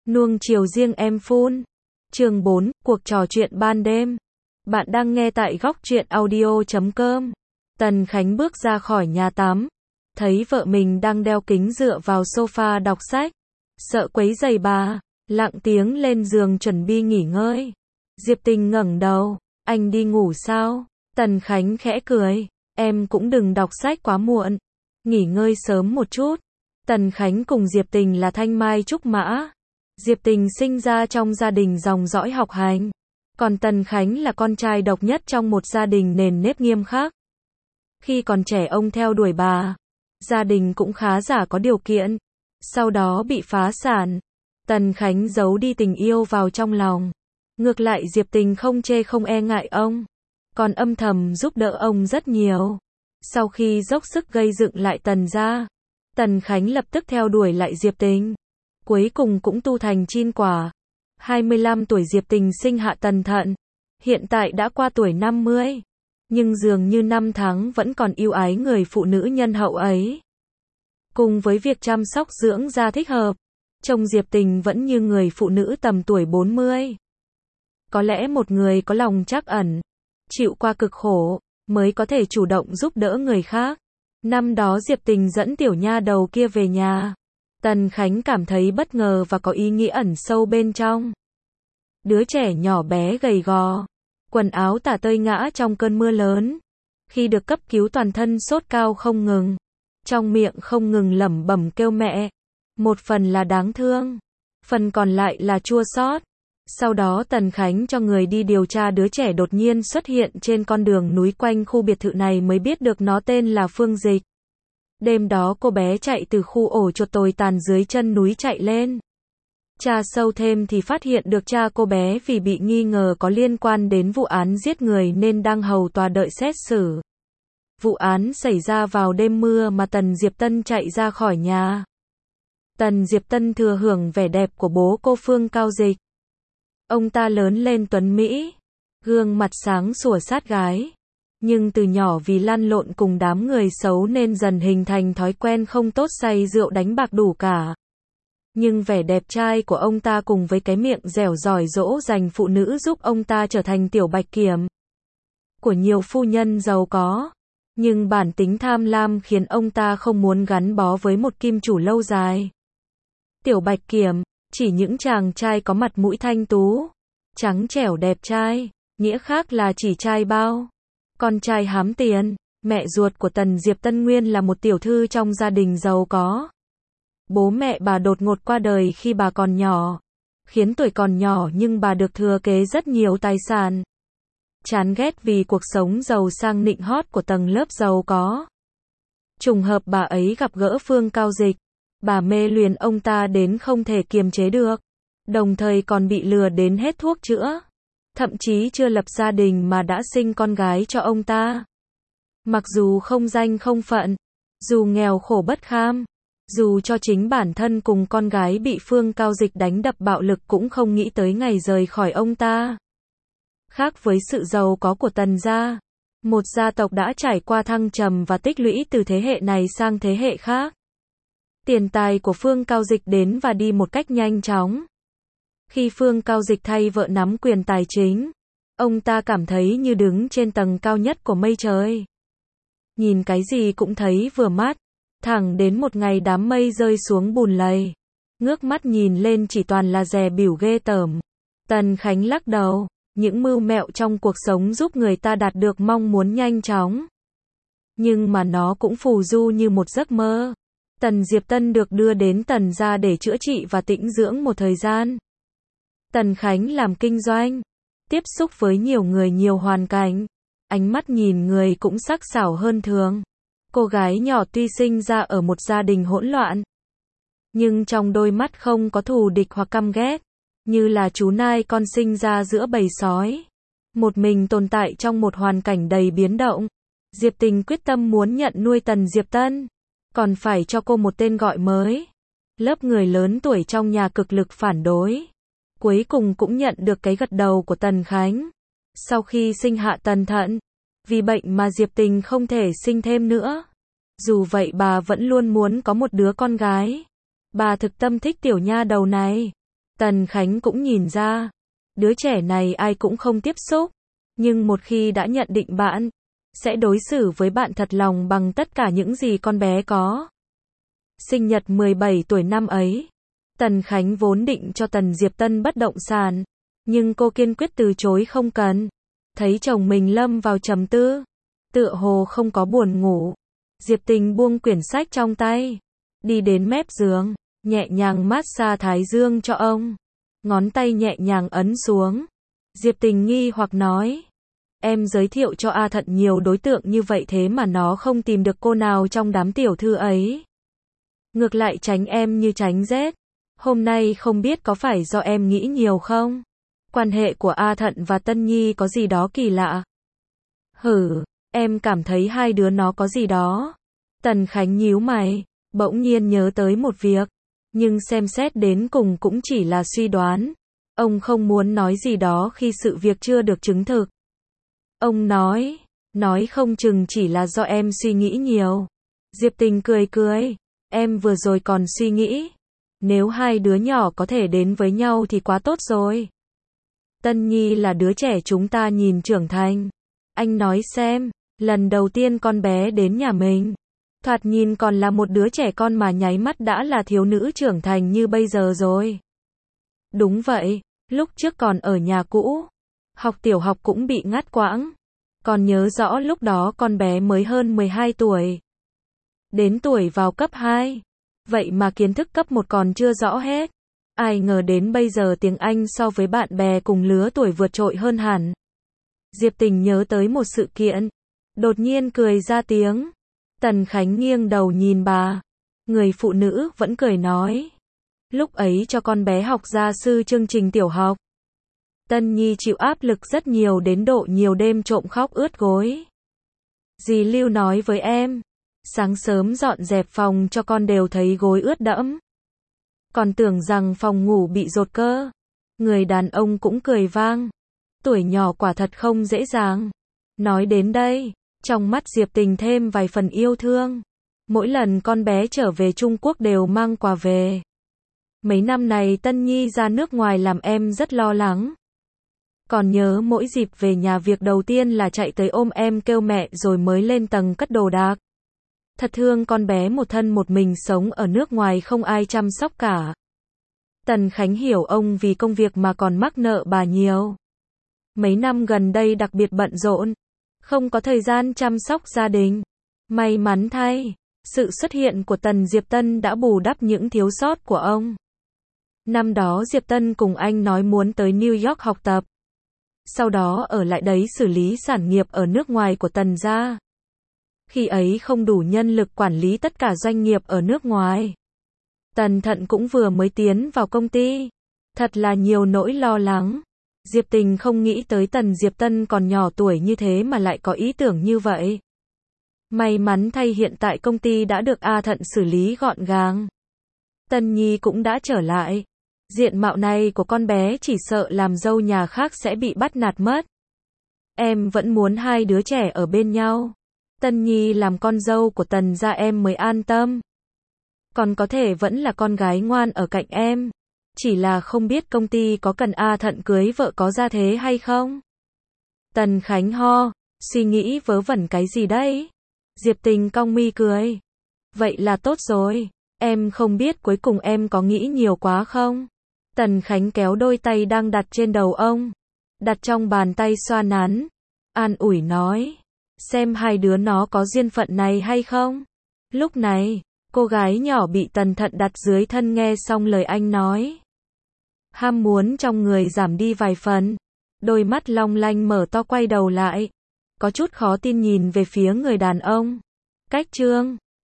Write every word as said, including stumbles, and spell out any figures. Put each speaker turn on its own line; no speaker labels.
Nuông chiều riêng em phun. Chương bốn, cuộc trò chuyện ban đêm. Bạn đang nghe tại góc truyện audio chấm com. Tần Khánh bước ra khỏi nhà tắm, thấy vợ mình đang đeo kính dựa vào sofa đọc sách, sợ quấy rầy bà, lặng tiếng lên giường chuẩn bị nghỉ ngơi. Diệp Tình ngẩng đầu, anh đi ngủ sao? Tần Khánh khẽ cười, em cũng đừng đọc sách quá muộn, nghỉ ngơi sớm một chút. Tần Khánh cùng Diệp Tình là thanh mai trúc mã. Diệp Tình sinh ra trong gia đình dòng dõi học hành, còn Tần Khánh là con trai độc nhất trong một gia đình nền nếp nghiêm khắc. Khi còn trẻ ông theo đuổi bà, gia đình cũng khá giả có điều kiện, sau đó bị phá sản. Tần Khánh giấu đi tình yêu vào trong lòng. Ngược lại Diệp Tình không chê không e ngại ông, còn âm thầm giúp đỡ ông rất nhiều. Sau khi dốc sức gây dựng lại Tần gia, Tần Khánh lập tức theo đuổi lại Diệp Tình, cuối cùng cũng tu thành chin quả. hai mươi lăm tuổi Diệp Tình sinh hạ Tần Thận, hiện tại đã qua tuổi năm mươi, nhưng dường như năm tháng vẫn còn yêu ái người phụ nữ nhân hậu ấy. Cùng với việc chăm sóc dưỡng da thích hợp, trông Diệp Tình vẫn như người phụ nữ tầm tuổi bốn mươi. Có lẽ một người có lòng trắc ẩn, chịu qua cực khổ, mới có thể chủ động giúp đỡ người khác. Năm đó Diệp Tình dẫn tiểu nha đầu kia về nhà, Tần Khánh cảm thấy bất ngờ và có ý nghĩa ẩn sâu bên trong. Đứa trẻ nhỏ bé gầy gò, quần áo tả tơi ngã trong cơn mưa lớn. Khi được cấp cứu toàn thân sốt cao không ngừng, trong miệng không ngừng lẩm bẩm kêu mẹ. Một phần là đáng thương, phần còn lại là chua xót. Sau đó Tần Khánh cho người đi điều tra đứa trẻ đột nhiên xuất hiện trên con đường núi quanh khu biệt thự này mới biết được nó tên là Phương Dịch. Đêm đó cô bé chạy từ khu ổ chuột tồi tàn dưới chân núi chạy lên. Tra sâu thêm thì phát hiện được cha cô bé vì bị nghi ngờ có liên quan đến vụ án giết người nên đang hầu tòa đợi xét xử. Vụ án xảy ra vào đêm mưa mà Tần Diệp Tân chạy ra khỏi nhà. Tần Diệp Tân thừa hưởng vẻ đẹp của bố cô Phương Cao Dịch. Ông ta lớn lên tuấn Mỹ, gương mặt sáng sủa sát gái. Nhưng từ nhỏ vì lăn lộn cùng đám người xấu nên dần hình thành thói quen không tốt say rượu đánh bạc đủ cả. Nhưng vẻ đẹp trai của ông ta cùng với cái miệng dẻo giỏi dỗ dành phụ nữ giúp ông ta trở thành tiểu bạch kiểm của nhiều phu nhân giàu có. Nhưng bản tính tham lam khiến ông ta không muốn gắn bó với một kim chủ lâu dài. Tiểu bạch kiểm, chỉ những chàng trai có mặt mũi thanh tú, trắng trẻo đẹp trai, nghĩa khác là chỉ trai bao. Con trai hám tiền. Mẹ ruột của Tần Diệp Tân nguyên là một tiểu thư trong gia đình giàu có. Bố mẹ bà đột ngột qua đời khi bà còn nhỏ, khiến tuổi còn nhỏ nhưng bà được thừa kế rất nhiều tài sản. Chán ghét vì cuộc sống giàu sang nịnh hót của tầng lớp giàu có. Trùng hợp bà ấy gặp gỡ Phương Cao Dịch, bà mê luyến ông ta đến không thể kiềm chế được, đồng thời còn bị lừa đến hết thuốc chữa. Thậm chí chưa lập gia đình mà đã sinh con gái cho ông ta. Mặc dù không danh không phận, dù nghèo khổ bất kham, dù cho chính bản thân cùng con gái bị Phương Cao Dịch đánh đập bạo lực cũng không nghĩ tới ngày rời khỏi ông ta. Khác với sự giàu có của Tần gia, một gia tộc đã trải qua thăng trầm và tích lũy từ thế hệ này sang thế hệ khác. Tiền tài của Phương Cao Dịch đến và đi một cách nhanh chóng. Khi Phương Cao Dịch thay vợ nắm quyền tài chính, ông ta cảm thấy như đứng trên tầng cao nhất của mây trời. Nhìn cái gì cũng thấy vừa mắt, thẳng đến một ngày đám mây rơi xuống bùn lầy. Ngước mắt nhìn lên chỉ toàn là dè bỉu ghê tởm. Tần Khánh lắc đầu, những mưu mẹo trong cuộc sống giúp người ta đạt được mong muốn nhanh chóng. Nhưng mà nó cũng phù du như một giấc mơ. Tần Diệp Tân được đưa đến Tần gia để chữa trị và tĩnh dưỡng một thời gian. Tần Khánh làm kinh doanh, tiếp xúc với nhiều người nhiều hoàn cảnh, ánh mắt nhìn người cũng sắc sảo hơn thường. Cô gái nhỏ tuy sinh ra ở một gia đình hỗn loạn, nhưng trong đôi mắt không có thù địch hoặc căm ghét, như là chú nai con sinh ra giữa bầy sói, một mình tồn tại trong một hoàn cảnh đầy biến động. Diệp Tình quyết tâm muốn nhận nuôi Tần Diệp Tân, còn phải cho cô một tên gọi mới. Lớp người lớn tuổi trong nhà cực lực phản đối, cuối cùng cũng nhận được cái gật đầu của Tần Khánh. Sau khi sinh hạ Tần Thận, vì bệnh mà Diệp Tình không thể sinh thêm nữa. Dù vậy bà vẫn luôn muốn có một đứa con gái. Bà thực tâm thích tiểu nha đầu này. Tần Khánh cũng nhìn ra, đứa trẻ này ai cũng không tiếp xúc, nhưng một khi đã nhận định bạn, sẽ đối xử với bạn thật lòng bằng tất cả những gì con bé có. Sinh nhật mười bảy tuổi năm ấy, Tần Khánh vốn định cho Tần Diệp Tân bất động sản, nhưng cô kiên quyết từ chối không cần. Thấy chồng mình lâm vào trầm tư, tựa hồ không có buồn ngủ, Diệp Tình buông quyển sách trong tay, đi đến mép giường, nhẹ nhàng massage thái dương cho ông. Ngón tay nhẹ nhàng ấn xuống. Diệp Tình nghi hoặc nói, em giới thiệu cho A Thận nhiều đối tượng như vậy thế mà nó không tìm được cô nào trong đám tiểu thư ấy. Ngược lại tránh em như tránh rết. Hôm nay không biết có phải do em nghĩ nhiều không? Quan hệ của A Thận và Tân Nhi có gì đó kỳ lạ. Hử, em cảm thấy hai đứa nó có gì đó. Tần Khánh nhíu mày, bỗng nhiên nhớ tới một việc. Nhưng xem xét đến cùng cũng chỉ là suy đoán. Ông không muốn nói gì đó khi sự việc chưa được chứng thực. Ông nói, nói không chừng chỉ là do em suy nghĩ nhiều. Diệp Tình cười cười, em vừa rồi còn suy nghĩ. Nếu hai đứa nhỏ có thể đến với nhau thì quá tốt rồi. Tân Nhi là đứa trẻ chúng ta nhìn trưởng thành. Anh nói xem, lần đầu tiên con bé đến nhà mình, thoạt nhìn còn là một đứa trẻ con mà nháy mắt đã là thiếu nữ trưởng thành như bây giờ rồi. Đúng vậy, lúc trước còn ở nhà cũ, học tiểu học cũng bị ngắt quãng. Còn nhớ rõ lúc đó con bé mới hơn mười hai tuổi. Đến tuổi vào cấp hai. Vậy mà kiến thức cấp một còn chưa rõ hết. Ai ngờ đến bây giờ tiếng Anh so với bạn bè cùng lứa tuổi vượt trội hơn hẳn. Diệp Tình nhớ tới một sự kiện. Đột nhiên cười ra tiếng. Tần Khánh nghiêng đầu nhìn bà. Người phụ nữ vẫn cười nói. Lúc ấy cho con bé học gia sư chương trình tiểu học. Tân Nhi chịu áp lực rất nhiều đến độ nhiều đêm trộm khóc ướt gối. Dì Lưu nói với em. Sáng sớm dọn dẹp phòng cho con đều thấy gối ướt đẫm. Còn tưởng rằng phòng ngủ bị dột cơ. Người đàn ông cũng cười vang. Tuổi nhỏ quả thật không dễ dàng. Nói đến đây, trong mắt Diệp Tình thêm vài phần yêu thương. Mỗi lần con bé trở về Trung Quốc đều mang quà về. Mấy năm này Tân Nhi ra nước ngoài làm em rất lo lắng. Còn nhớ mỗi dịp về nhà việc đầu tiên là chạy tới ôm em kêu mẹ rồi mới lên tầng cất đồ đạc. Thật thương con bé một thân một mình sống ở nước ngoài không ai chăm sóc cả. Tần Khánh hiểu ông vì công việc mà còn mắc nợ bà nhiều. Mấy năm gần đây đặc biệt bận rộn, không có thời gian chăm sóc gia đình. May mắn thay, sự xuất hiện của Tần Diệp Tân đã bù đắp những thiếu sót của ông. Năm đó Diệp Tân cùng anh nói muốn tới New York học tập. Sau đó ở lại đấy xử lý sản nghiệp ở nước ngoài của Tần gia. Khi ấy không đủ nhân lực quản lý tất cả doanh nghiệp ở nước ngoài. Tần Thận cũng vừa mới tiến vào công ty. Thật là nhiều nỗi lo lắng. Diệp Tình không nghĩ tới Tần Diệp Tân còn nhỏ tuổi như thế mà lại có ý tưởng như vậy. May mắn thay hiện tại công ty đã được A Thận xử lý gọn gàng. Tân Nhi cũng đã trở lại. Diện mạo này của con bé chỉ sợ làm dâu nhà khác sẽ bị bắt nạt mất. Em vẫn muốn hai đứa trẻ ở bên nhau. Tân Nhi làm con dâu của Tần gia em mới an tâm. Còn có thể vẫn là con gái ngoan ở cạnh em. Chỉ là không biết công ty có cần A Thận cưới vợ có gia thế hay không? Tần Khánh ho, suy nghĩ vớ vẩn cái gì đấy? Diệp Tình cong mi cười. Vậy là tốt rồi. Em không biết cuối cùng em có nghĩ nhiều quá không? Tần Khánh kéo đôi tay đang đặt trên đầu ông. Đặt trong bàn tay xoa nắn. An ủi nói. Xem hai đứa nó có duyên phận này hay không? Lúc này, cô gái nhỏ bị Tần Thận đặt dưới thân nghe xong lời anh nói. Ham muốn trong người giảm đi vài phần. Đôi mắt long lanh mở to quay đầu lại. Có chút khó tin nhìn về phía người đàn ông. Cách chương